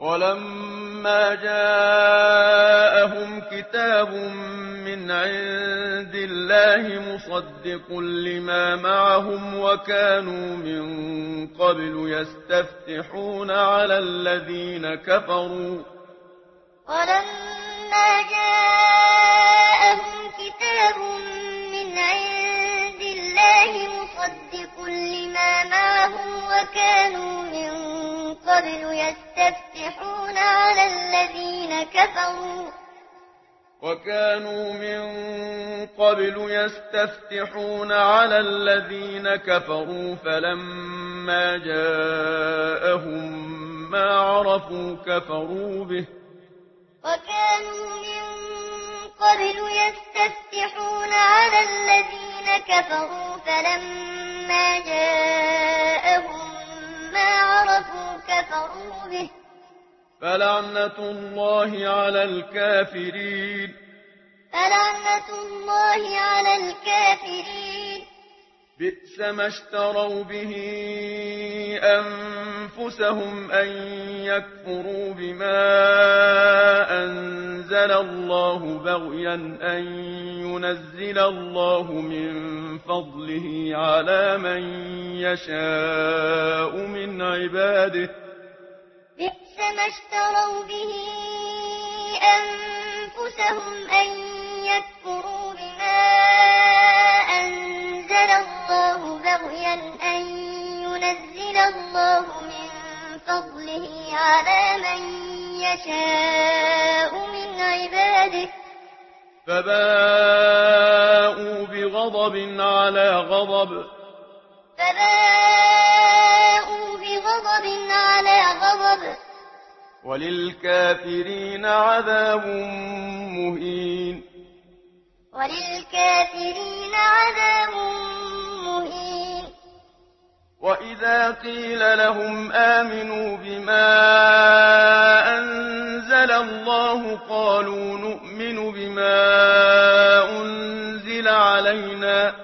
ولما جاءهم كتاب من عند الله مصدق لما معهم وكانوا من قبل يستفتحون على الذين كفروا ولما جاءهم كتاب من عند الله مصدق لما معهم وكانوا من قبل يستفتحون على الذين كفروا فلما جاءهم ما عرفوا كفروا به فلعنة الله على الكافرين بئس ما اشتروا به أنفسهم أن يكفروا بما أنزل الله بغيا أن ينزل الله من فضله على من يشاء من عباده فباءوا بغضب على غضب وللكافرين عذاب مهين وإذا قيل لهم آمنوا بما أنزل الله قالوا نؤمن بما أنزل علينا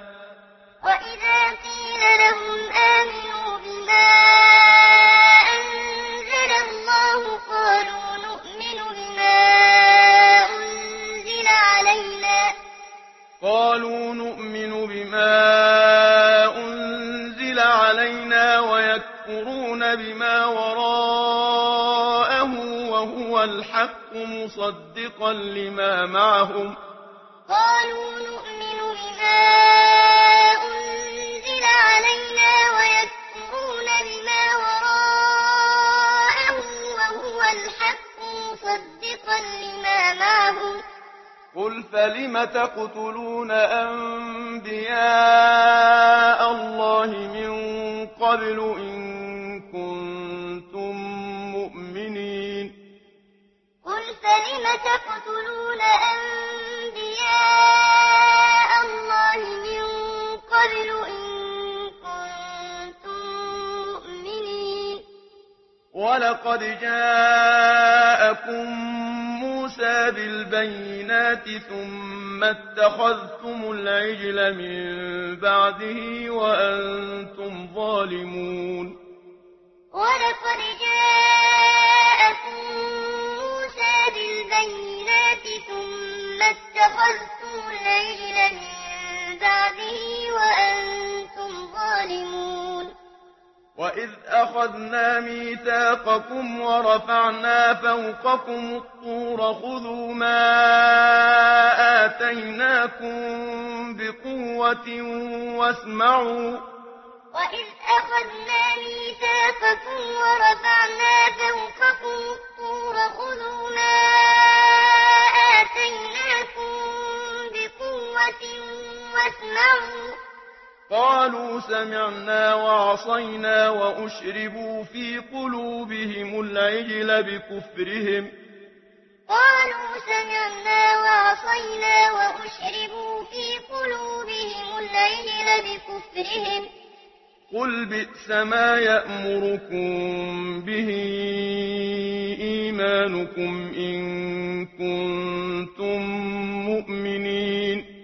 ويكفرون بما وراءه وهو الحق مصدقا لما معهم قل فلم تقتلون أنبياء الله من قبل إن كنتم مؤمنين ولقد جاءكم موسى بالبينات ثم اتخذتم العجل من بعده وأنتم ظالمون وإذ أخذنا ميثاقكم ورفعنا فوقكم الطور خذوا ما آتيناكم بقوة واسمعوا قالوا سمعنا وعصينا وأشربوا في قلوبهم العجل بكفرهم قل بئس ما يأمركم به إيمانكم إن كنتم مؤمنين